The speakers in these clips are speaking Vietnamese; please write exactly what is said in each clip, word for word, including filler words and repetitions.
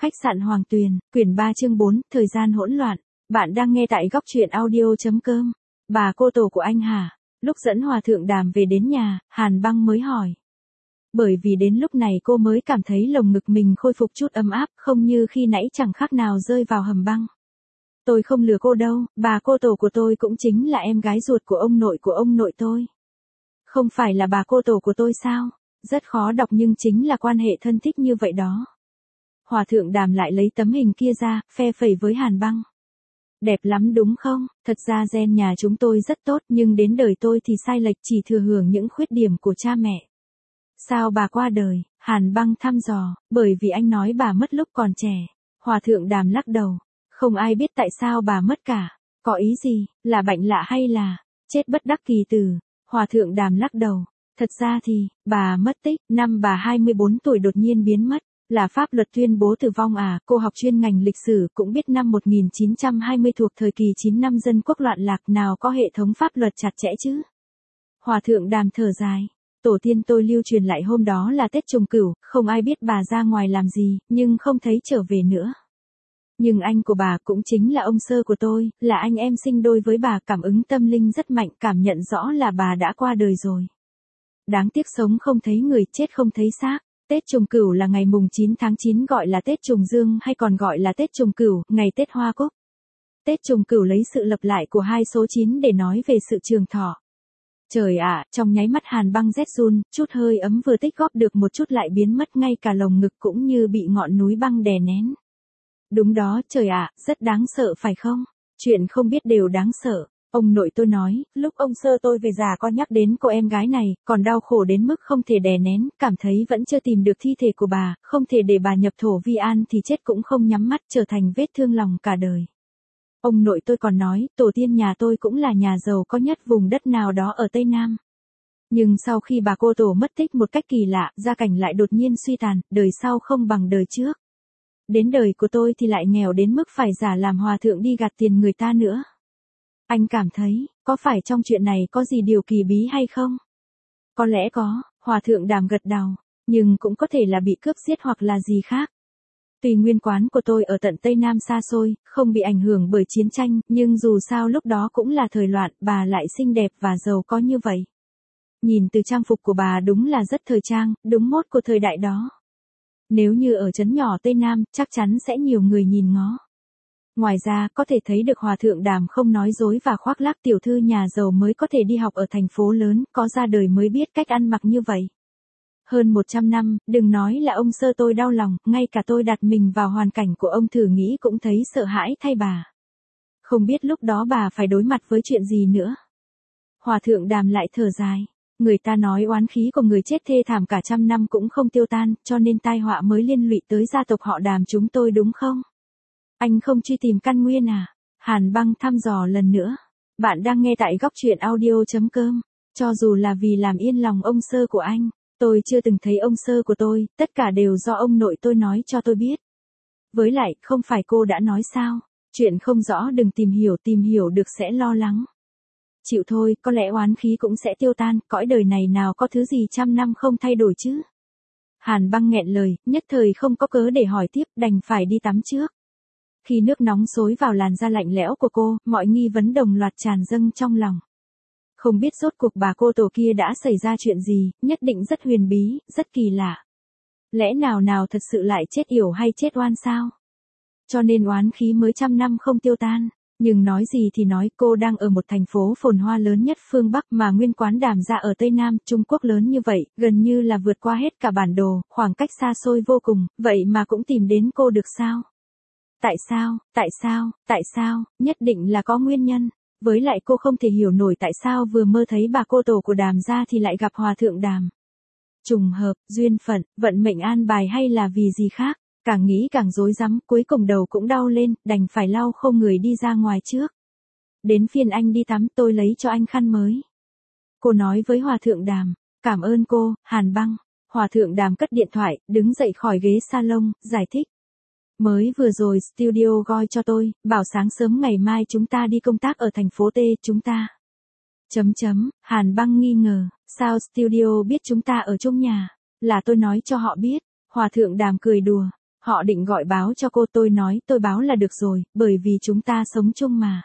Khách sạn Hoàng Tuyền, quyển ba chương bốn, thời gian hỗn loạn. Bạn đang nghe tại góc truyện audio.com. Bà cô tổ của anh hả? Lúc dẫn Hòa Thượng Đàm về đến nhà, Hàn Băng mới hỏi. Bởi vì đến lúc này cô mới cảm thấy lồng ngực mình khôi phục chút ấm áp, không như khi nãy chẳng khác nào rơi vào hầm băng. Tôi không lừa cô đâu, bà cô tổ của tôi cũng chính là em gái ruột của ông nội của ông nội tôi. Không phải là bà cô tổ của tôi sao? Rất khó đọc nhưng chính là quan hệ thân thích như vậy đó. Hòa Thượng Đàm lại lấy tấm hình kia ra, phe phẩy với Hàn Băng. Đẹp lắm đúng không? Thật ra gen nhà chúng tôi rất tốt nhưng đến đời tôi thì sai lệch, chỉ thừa hưởng những khuyết điểm của cha mẹ. Sao bà qua đời? Hàn Băng thăm dò, bởi vì anh nói bà mất lúc còn trẻ. Hòa Thượng Đàm lắc đầu. Không ai biết tại sao bà mất cả. Có ý gì? Là bệnh lạ hay là chết bất đắc kỳ tử? Hòa Thượng Đàm lắc đầu. Thật ra thì, bà mất tích, năm bà hai mươi bốn tuổi đột nhiên biến mất. Là pháp luật tuyên bố tử vong à? Cô học chuyên ngành lịch sử cũng biết năm một nghìn chín trăm hai mươi thuộc thời kỳ chín năm dân quốc loạn lạc, nào có hệ thống pháp luật chặt chẽ chứ. Hòa Thượng Đàm thở dài. Tổ tiên tôi lưu truyền lại hôm đó là Tết Trùng Cửu, không ai biết bà ra ngoài làm gì, nhưng không thấy trở về nữa. Nhưng anh của bà cũng chính là ông sơ của tôi, là anh em sinh đôi với bà, cảm ứng tâm linh rất mạnh, cảm nhận rõ là bà đã qua đời rồi. Đáng tiếc sống không thấy người, chết không thấy xác. Tết Trùng Cửu là ngày mùng chín tháng chín, gọi là Tết Trùng Dương hay còn gọi là Tết Trùng Cửu, ngày Tết Hoa Cúc. Tết Trùng Cửu lấy sự lặp lại của hai số chín để nói về sự trường thọ. Trời ạ, trong nháy mắt Hàn Băng rét run, chút hơi ấm vừa tích góp được một chút lại biến mất, ngay cả lồng ngực cũng như bị ngọn núi băng đè nén. Đúng đó, trời ạ, rất đáng sợ phải không? Chuyện không biết đều đáng sợ. Ông nội tôi nói, lúc ông sơ tôi về già có nhắc đến cô em gái này, còn đau khổ đến mức không thể đè nén, cảm thấy vẫn chưa tìm được thi thể của bà, không thể để bà nhập thổ vi an thì chết cũng không nhắm mắt, trở thành vết thương lòng cả đời. Ông nội tôi còn nói, tổ tiên nhà tôi cũng là nhà giàu có nhất vùng đất nào đó ở Tây Nam. Nhưng sau khi bà cô tổ mất tích một cách kỳ lạ, gia cảnh lại đột nhiên suy tàn, đời sau không bằng đời trước. Đến đời của tôi thì lại nghèo đến mức phải giả làm hòa thượng đi gạt tiền người ta nữa. Anh cảm thấy, có phải trong chuyện này có gì điều kỳ bí hay không? Có lẽ có, Hòa Thượng Đàm gật đầu, nhưng cũng có thể là bị cướp giết hoặc là gì khác. Tuy nguyên quán của tôi ở tận Tây Nam xa xôi, không bị ảnh hưởng bởi chiến tranh, nhưng dù sao lúc đó cũng là thời loạn, bà lại xinh đẹp và giàu có như vậy. Nhìn từ trang phục của bà đúng là rất thời trang, đúng mốt của thời đại đó. Nếu như ở trấn nhỏ Tây Nam, chắc chắn sẽ nhiều người nhìn ngó. Ngoài ra, có thể thấy được Hòa Thượng Đàm không nói dối và khoác lác, tiểu thư nhà giàu mới có thể đi học ở thành phố lớn, có ra đời mới biết cách ăn mặc như vậy. Hơn một trăm năm, đừng nói là ông sơ tôi đau lòng, ngay cả tôi đặt mình vào hoàn cảnh của ông thử nghĩ cũng thấy sợ hãi thay bà. Không biết lúc đó bà phải đối mặt với chuyện gì nữa. Hòa Thượng Đàm lại thở dài. Người ta nói oán khí của người chết thê thảm cả trăm năm cũng không tiêu tan, cho nên tai họa mới liên lụy tới gia tộc họ Đàm chúng tôi đúng không? Anh không truy tìm căn nguyên à? Hàn Băng thăm dò lần nữa. Bạn đang nghe tại góc truyện audio.com. Cho dù là vì làm yên lòng ông sơ của anh, tôi chưa từng thấy ông sơ của tôi, tất cả đều do ông nội tôi nói cho tôi biết. Với lại, không phải cô đã nói sao? Chuyện không rõ đừng tìm hiểu, tìm hiểu được sẽ lo lắng. Chịu thôi, có lẽ oán khí cũng sẽ tiêu tan, cõi đời này nào có thứ gì trăm năm không thay đổi chứ. Hàn Băng nghẹn lời, nhất thời không có cớ để hỏi tiếp, đành phải đi tắm trước. Khi nước nóng xối vào làn da lạnh lẽo của cô, mọi nghi vấn đồng loạt tràn dâng trong lòng. Không biết rốt cuộc bà cô tổ kia đã xảy ra chuyện gì, nhất định rất huyền bí, rất kỳ lạ. Lẽ nào nào thật sự lại chết yểu hay chết oan sao? Cho nên oán khí mới trăm năm không tiêu tan. Nhưng nói gì thì nói, cô đang ở một thành phố phồn hoa lớn nhất phương Bắc mà nguyên quán Đàm gia ở Tây Nam, Trung Quốc lớn như vậy, gần như là vượt qua hết cả bản đồ, khoảng cách xa xôi vô cùng, vậy mà cũng tìm đến cô được sao? Tại sao, tại sao, tại sao, nhất định là có nguyên nhân. Với lại cô không thể hiểu nổi tại sao vừa mơ thấy bà cô tổ của Đàm gia thì lại gặp Hòa Thượng Đàm. Trùng hợp, duyên phận, vận mệnh an bài hay là vì gì khác? Càng nghĩ càng rối rắm, cuối cùng đầu cũng đau lên, đành phải lau khô người đi ra ngoài trước. Đến phiên anh đi tắm, tôi lấy cho anh khăn mới. Cô nói với Hòa Thượng Đàm, cảm ơn cô, Hàn Băng. Hòa Thượng Đàm cất điện thoại, đứng dậy khỏi ghế salon, giải thích. Mới vừa rồi studio gọi cho tôi, bảo sáng sớm ngày mai chúng ta đi công tác ở thành phố T, chúng ta. Chấm chấm, Hàn Băng nghi ngờ, sao studio biết chúng ta ở chung nhà? Là tôi nói cho họ biết. Hòa Thượng Đàm cười đùa. Họ định gọi báo cho cô, tôi nói tôi báo là được rồi, bởi vì chúng ta sống chung mà.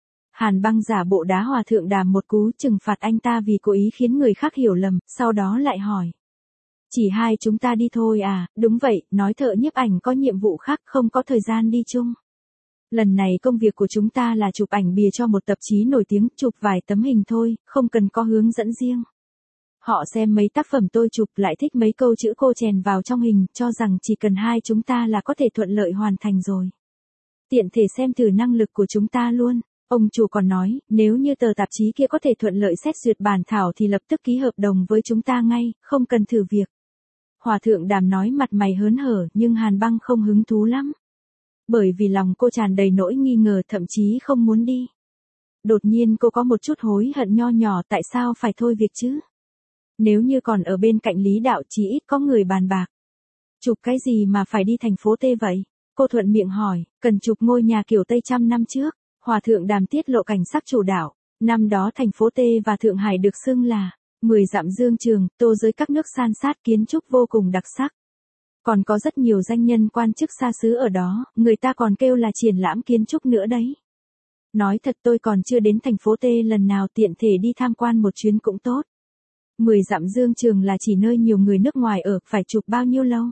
Hàn Băng giả bộ đá Hòa Thượng Đàm một cú trừng phạt anh ta vì cố ý khiến người khác hiểu lầm, sau đó lại hỏi. Chỉ hai chúng ta đi thôi à? Đúng vậy, nói thợ nhiếp ảnh có nhiệm vụ khác, không có thời gian đi chung. Lần này công việc của chúng ta là chụp ảnh bìa cho một tạp chí nổi tiếng, chụp vài tấm hình thôi, không cần có hướng dẫn riêng. Họ xem mấy tác phẩm tôi chụp lại thích mấy câu chữ cô chèn vào trong hình, cho rằng chỉ cần hai chúng ta là có thể thuận lợi hoàn thành rồi. Tiện thể xem thử năng lực của chúng ta luôn. Ông chủ còn nói, nếu như tờ tạp chí kia có thể thuận lợi xét duyệt bản thảo thì lập tức ký hợp đồng với chúng ta ngay, không cần thử việc. Hòa Thượng Đàm nói mặt mày hớn hở, nhưng Hàn Băng không hứng thú lắm. Bởi vì lòng cô tràn đầy nỗi nghi ngờ, thậm chí không muốn đi. Đột nhiên cô có một chút hối hận nho nhỏ, tại sao phải thôi việc chứ? Nếu như còn ở bên cạnh Lý Đạo chỉ ít có người bàn bạc. Chụp cái gì mà phải đi thành phố T vậy? Cô thuận miệng hỏi, cần chụp ngôi nhà kiểu Tây trăm năm trước. Hòa Thượng Đàm tiết lộ cảnh sắc chủ đạo. Năm đó thành phố T và Thượng Hải được xưng là mười dặm dương trường, tô giới các nước san sát, kiến trúc vô cùng đặc sắc. Còn có rất nhiều danh nhân quan chức xa xứ ở đó, người ta còn kêu là triển lãm kiến trúc nữa đấy. Nói thật tôi còn chưa đến thành phố T lần nào, tiện thể đi tham quan một chuyến cũng tốt. Mười dặm dương trường là chỉ nơi nhiều người nước ngoài ở, phải chụp bao nhiêu lâu?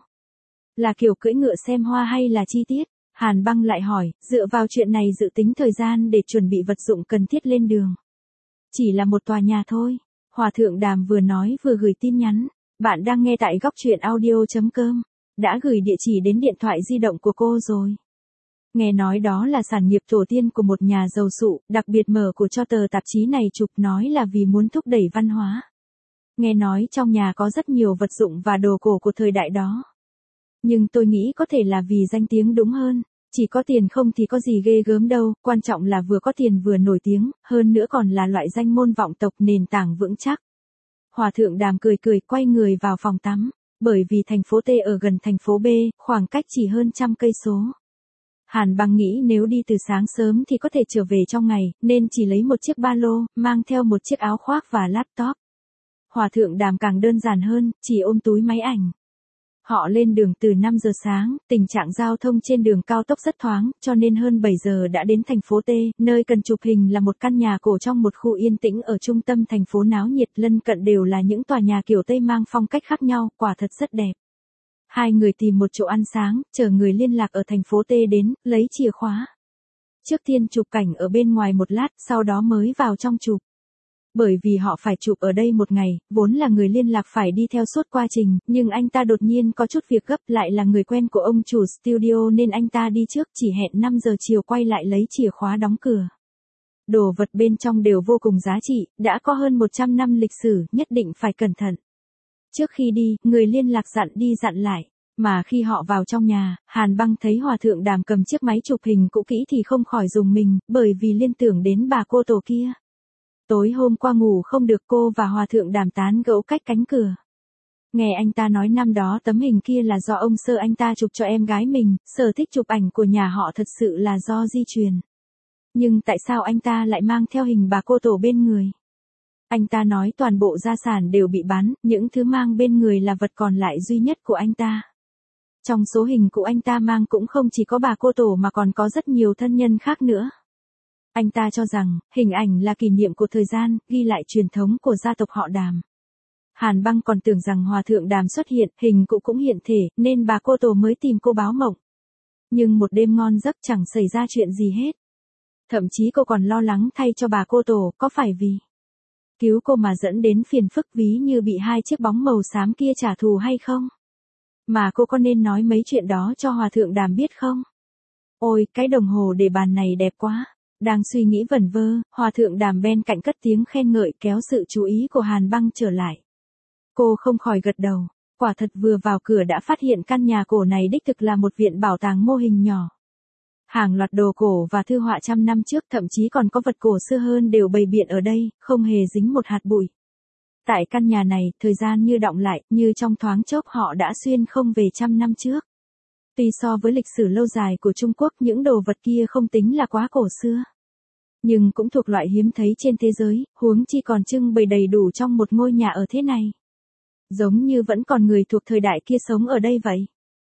Là kiểu cưỡi ngựa xem hoa hay là chi tiết? Hàn Băng lại hỏi, dựa vào chuyện này dự tính thời gian để chuẩn bị vật dụng cần thiết lên đường. Chỉ là một tòa nhà thôi. Hòa Thượng Đàm vừa nói vừa gửi tin nhắn. Bạn đang nghe tại góc truyện audio chấm com. Đã gửi địa chỉ đến điện thoại di động của cô rồi. Nghe nói đó là sản nghiệp tổ tiên của một nhà giàu sụ, đặc biệt mở của cho tờ tạp chí này chụp, nói là vì muốn thúc đẩy văn hóa. Nghe nói trong nhà có rất nhiều vật dụng và đồ cổ của thời đại đó. Nhưng tôi nghĩ có thể là vì danh tiếng đúng hơn. Chỉ có tiền không thì có gì ghê gớm đâu, quan trọng là vừa có tiền vừa nổi tiếng, hơn nữa còn là loại danh môn vọng tộc, nền tảng vững chắc. Hòa Thượng Đàm cười cười quay người vào phòng tắm, bởi vì thành phố T ở gần thành phố B, khoảng cách chỉ hơn trăm cây số. Hàn Băng nghĩ nếu đi từ sáng sớm thì có thể trở về trong ngày, nên chỉ lấy một chiếc ba lô, mang theo một chiếc áo khoác và laptop. Hòa Thượng Đàm càng đơn giản hơn, chỉ ôm túi máy ảnh. Họ lên đường từ năm giờ sáng, tình trạng giao thông trên đường cao tốc rất thoáng, cho nên hơn bảy giờ đã đến thành phố T, nơi cần chụp hình là một căn nhà cổ trong một khu yên tĩnh ở trung tâm thành phố náo nhiệt, lân cận đều là những tòa nhà kiểu Tây mang phong cách khác nhau, quả thật rất đẹp. Hai người tìm một chỗ ăn sáng, chờ người liên lạc ở thành phố T đến, lấy chìa khóa. Trước tiên chụp cảnh ở bên ngoài một lát, sau đó mới vào trong chụp. Bởi vì họ phải chụp ở đây một ngày, vốn là người liên lạc phải đi theo suốt quá trình, nhưng anh ta đột nhiên có chút việc gấp, lại là người quen của ông chủ studio nên anh ta đi trước, chỉ hẹn năm giờ chiều quay lại lấy chìa khóa đóng cửa. Đồ vật bên trong đều vô cùng giá trị, đã có hơn một trăm năm lịch sử, nhất định phải cẩn thận. Trước khi đi, người liên lạc dặn đi dặn lại. Mà khi họ vào trong nhà, Hàn Băng thấy Hòa Thượng Đàm cầm chiếc máy chụp hình cũ kỹ thì không khỏi rùng mình, bởi vì liên tưởng đến bà cô tổ kia. Tối hôm qua ngủ không được, cô và Hòa Thượng Đàm tán gẫu cách cánh cửa. Nghe anh ta nói năm đó tấm hình kia là do ông Sơ anh ta chụp cho em gái mình, sở thích chụp ảnh của nhà họ thật sự là do di truyền. Nhưng tại sao anh ta lại mang theo hình bà cô tổ bên người? Anh ta nói toàn bộ gia sản đều bị bán, những thứ mang bên người là vật còn lại duy nhất của anh ta. Trong số hình của anh ta mang cũng không chỉ có bà cô tổ mà còn có rất nhiều thân nhân khác nữa. Anh ta cho rằng, hình ảnh là kỷ niệm của thời gian, ghi lại truyền thống của gia tộc họ Đàm. Hàn Băng còn tưởng rằng Hòa Thượng Đàm xuất hiện, hình cụ cũng hiện thể, nên bà cô tổ mới tìm cô báo mộng. Nhưng một đêm ngon giấc chẳng xảy ra chuyện gì hết. Thậm chí cô còn lo lắng thay cho bà cô tổ, có phải vì cứu cô mà dẫn đến phiền phức ví như bị hai chiếc bóng màu xám kia trả thù hay không? Mà cô có nên nói mấy chuyện đó cho Hòa Thượng Đàm biết không? Ôi, cái đồng hồ để bàn này đẹp quá. Đang suy nghĩ vẩn vơ, Hòa Thượng Đàm bên cạnh cất tiếng khen ngợi kéo sự chú ý của Hàn Băng trở lại. Cô không khỏi gật đầu, quả thật vừa vào cửa đã phát hiện căn nhà cổ này đích thực là một viện bảo tàng mô hình nhỏ. Hàng loạt đồ cổ và thư họa trăm năm trước, thậm chí còn có vật cổ xưa hơn đều bày biện ở đây, không hề dính một hạt bụi. Tại căn nhà này, thời gian như đọng lại, như trong thoáng chốc họ đã xuyên không về trăm năm trước. Tuy so với lịch sử lâu dài của Trung Quốc, những đồ vật kia không tính là quá cổ xưa. Nhưng cũng thuộc loại hiếm thấy trên thế giới, huống chi còn trưng bày đầy đủ trong một ngôi nhà ở thế này. Giống như vẫn còn người thuộc thời đại kia sống ở đây vậy.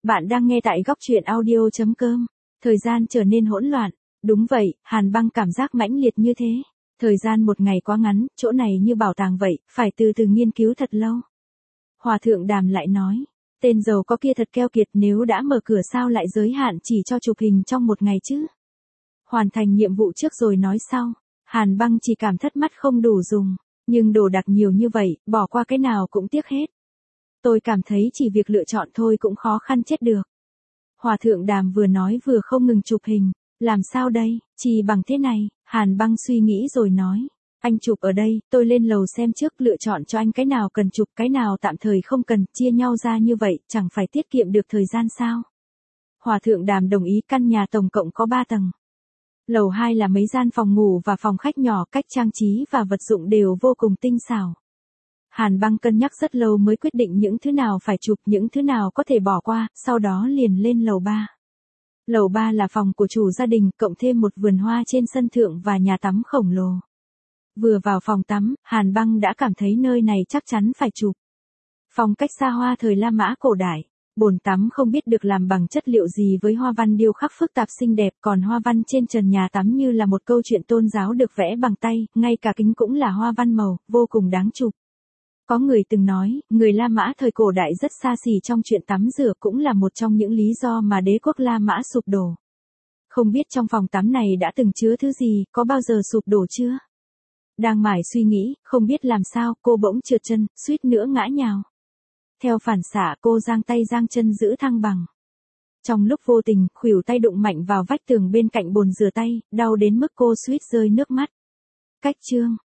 Bạn đang nghe tại góc truyện audio.com. Thời gian trở nên hỗn loạn. Đúng vậy, Hàn Băng cảm giác mãnh liệt như thế. Thời gian một ngày quá ngắn, chỗ này như bảo tàng vậy, phải từ từ nghiên cứu thật lâu. Hòa thượng Đàm lại nói, tên giàu có kia thật keo kiệt, nếu đã mở cửa sao lại giới hạn chỉ cho chụp hình trong một ngày chứ. Hoàn thành nhiệm vụ trước rồi nói sau. Hàn Băng chỉ cảm thất mắt không đủ dùng, nhưng đồ đạc nhiều như vậy, bỏ qua cái nào cũng tiếc hết. Tôi cảm thấy chỉ việc lựa chọn thôi cũng khó khăn chết được. Hòa thượng Đàm vừa nói vừa không ngừng chụp hình. Làm sao đây, chỉ bằng thế này, Hàn Băng suy nghĩ rồi nói. Anh chụp ở đây, tôi lên lầu xem trước, lựa chọn cho anh cái nào cần chụp, cái nào tạm thời không cần, chia nhau ra như vậy, chẳng phải tiết kiệm được thời gian sao. Hòa thượng Đàm đồng ý. Căn nhà tổng cộng có ba tầng. Lầu hai là mấy gian phòng ngủ và phòng khách nhỏ, cách trang trí và vật dụng đều vô cùng tinh xảo. Hàn Băng cân nhắc rất lâu mới quyết định những thứ nào phải chụp, những thứ nào có thể bỏ qua, sau đó liền lên lầu ba. Lầu ba là phòng của chủ gia đình, cộng thêm một vườn hoa trên sân thượng và nhà tắm khổng lồ. Vừa vào phòng tắm, Hàn Băng đã cảm thấy nơi này chắc chắn phải chụp. Phong cách xa hoa thời La Mã cổ đại. Bồn tắm không biết được làm bằng chất liệu gì với hoa văn điêu khắc phức tạp xinh đẹp, còn hoa văn trên trần nhà tắm như là một câu chuyện tôn giáo được vẽ bằng tay, ngay cả kính cũng là hoa văn màu, vô cùng đáng chụp. Có người từng nói, người La Mã thời cổ đại rất xa xỉ trong chuyện tắm rửa, cũng là một trong những lý do mà đế quốc La Mã sụp đổ. Không biết trong phòng tắm này đã từng chứa thứ gì, có bao giờ sụp đổ chưa? Đang mải suy nghĩ, không biết làm sao, cô bỗng trượt chân, suýt nữa ngã nhào. Theo phản xạ, cô giang tay giang chân giữ thăng bằng. Trong lúc vô tình, khuỷu tay đụng mạnh vào vách tường bên cạnh bồn rửa tay, đau đến mức cô suýt rơi nước mắt. Cách chương